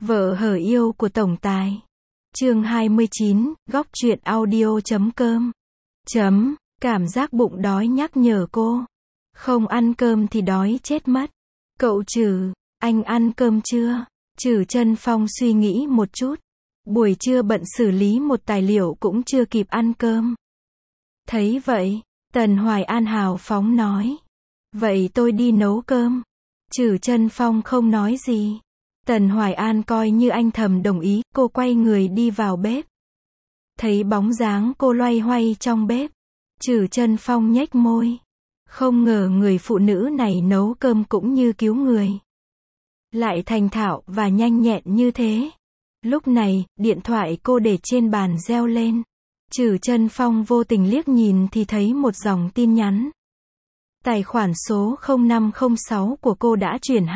Vợ hở yêu của tổng tài. Chương 29, góc truyện audio.com. Cảm giác bụng đói nhắc nhở cô. Không ăn cơm thì đói chết mất. Cậu Trử, anh ăn cơm chưa? Trử Chân Phong suy nghĩ một chút. Buổi trưa bận xử lý một tài liệu cũng chưa kịp ăn cơm. Thấy vậy, Tần Hoài An hào phóng nói. Vậy tôi đi nấu cơm. Trử Chân Phong không nói gì. Tần Hoài An coi như anh thầm đồng ý, cô quay người đi vào bếp. Thấy bóng dáng cô loay hoay trong bếp. Trử Chân Phong nhếch môi. Không ngờ người phụ nữ này nấu cơm cũng như cứu người. Lại thành thạo và nhanh nhẹn như thế. Lúc này, điện thoại cô để trên bàn reo lên. Trử Chân Phong vô tình liếc nhìn thì thấy một dòng tin nhắn. Tài khoản số 0506 của cô đã chuyển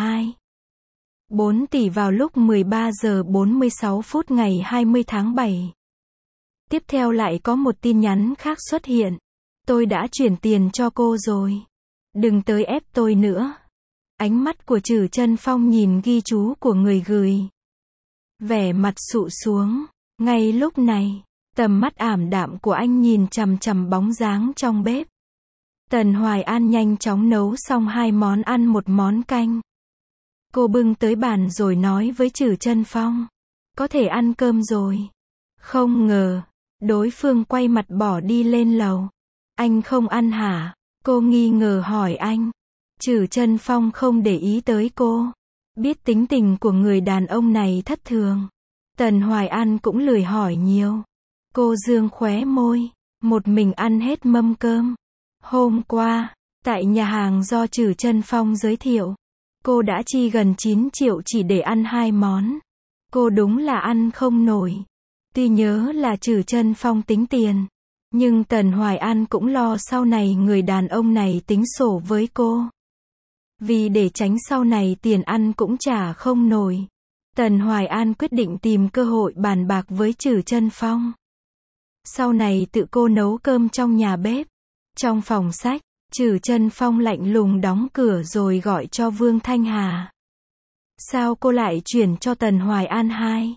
4 tỷ vào lúc 13 giờ 46 phút ngày 20 tháng 7. Tiếp theo lại có một tin nhắn khác xuất hiện. Tôi đã chuyển tiền cho cô rồi. Đừng tới ép tôi nữa. Ánh mắt của Trử Chân Phong nhìn ghi chú của người gửi. Vẻ mặt sụ xuống. Ngay lúc này, tầm mắt ảm đạm của anh nhìn chằm chằm bóng dáng trong bếp. Tần Hoài An nhanh chóng nấu xong 2 món ăn một món canh. Cô bưng tới bàn rồi nói với Trử Chân Phong. Có thể ăn cơm rồi. Không ngờ, đối phương quay mặt bỏ đi lên lầu. Anh không ăn hả? Cô nghi ngờ hỏi anh. Trử Chân Phong không để ý tới cô. Biết tính tình của người đàn ông này thất thường. Tần Hoài An cũng lười hỏi nhiều. Cô dương khóe môi. Một mình ăn hết mâm cơm. Hôm qua, tại nhà hàng do Trử Chân Phong giới thiệu, cô đã chi gần 9 triệu chỉ để ăn 2 món. Cô đúng là ăn không nổi. Tuy nhớ là Trử Chân Phong tính tiền, nhưng Tần Hoài An cũng lo sau này người đàn ông này tính sổ với cô. Vì để tránh sau này tiền ăn cũng trả không nổi, Tần Hoài An quyết định tìm cơ hội bàn bạc với Trử Chân Phong. Sau này tự cô nấu cơm trong nhà bếp. Trong phòng sách, Trử Chân Phong lạnh lùng đóng cửa rồi gọi cho Vương Thanh Hà. Sao cô lại chuyển cho Tần Hoài An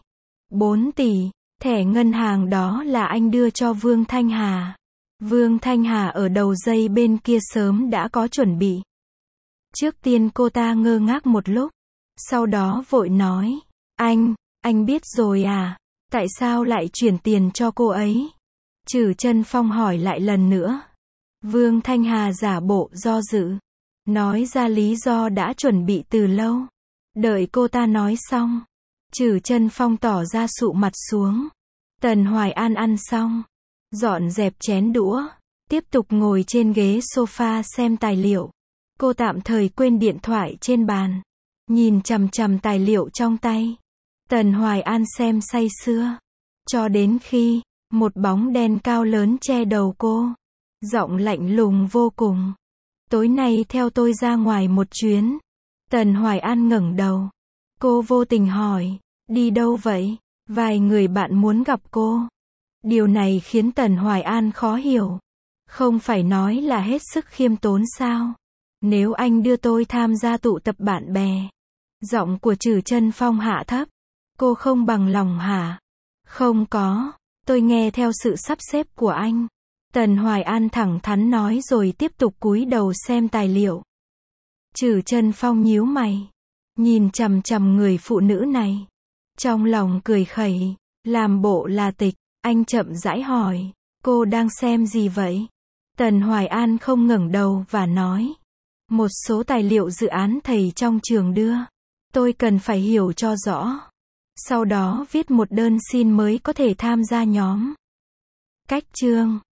4 tỷ, thẻ ngân hàng đó là anh đưa cho Vương Thanh Hà. Vương Thanh Hà ở đầu dây bên kia sớm đã có chuẩn bị. Trước tiên cô ta ngơ ngác một lúc, sau đó vội nói, anh biết rồi à, tại sao lại chuyển tiền cho cô ấy? Trử Chân Phong hỏi lại lần nữa. Vương Thanh Hà giả bộ do dự, nói ra lý do đã chuẩn bị từ lâu. Đợi cô ta nói xong, Trử Chân Phong tỏ ra sụ mặt xuống. Tần Hoài An ăn xong, dọn dẹp chén đũa, tiếp tục ngồi trên ghế sofa xem tài liệu. Cô tạm thời quên điện thoại trên bàn, nhìn chằm chằm tài liệu trong tay. Tần Hoài An xem say sưa, cho đến khi một bóng đen cao lớn che đầu cô. Giọng lạnh lùng vô cùng. Tối nay theo tôi ra ngoài một chuyến. Tần Hoài An ngẩng đầu. Cô vô tình hỏi, đi đâu vậy? Vài người bạn muốn gặp cô. Điều này khiến Tần Hoài An khó hiểu. Không phải nói là hết sức khiêm tốn sao? Nếu anh đưa tôi tham gia tụ tập bạn bè. Giọng của Trử Chân Phong hạ thấp. Cô không bằng lòng hả? Không có, tôi nghe theo sự sắp xếp của anh. Tần Hoài An thẳng thắn nói rồi tiếp tục cúi đầu xem tài liệu. Trử Chân Phong nhíu mày, nhìn chằm chằm người phụ nữ này. Trong lòng cười khẩy, làm bộ là tịch, anh chậm rãi hỏi, cô đang xem gì vậy? Tần Hoài An không ngẩng đầu và nói, một số tài liệu dự án thầy trong trường đưa. Tôi cần phải hiểu cho rõ. Sau đó viết một đơn xin mới có thể tham gia nhóm. Cách chương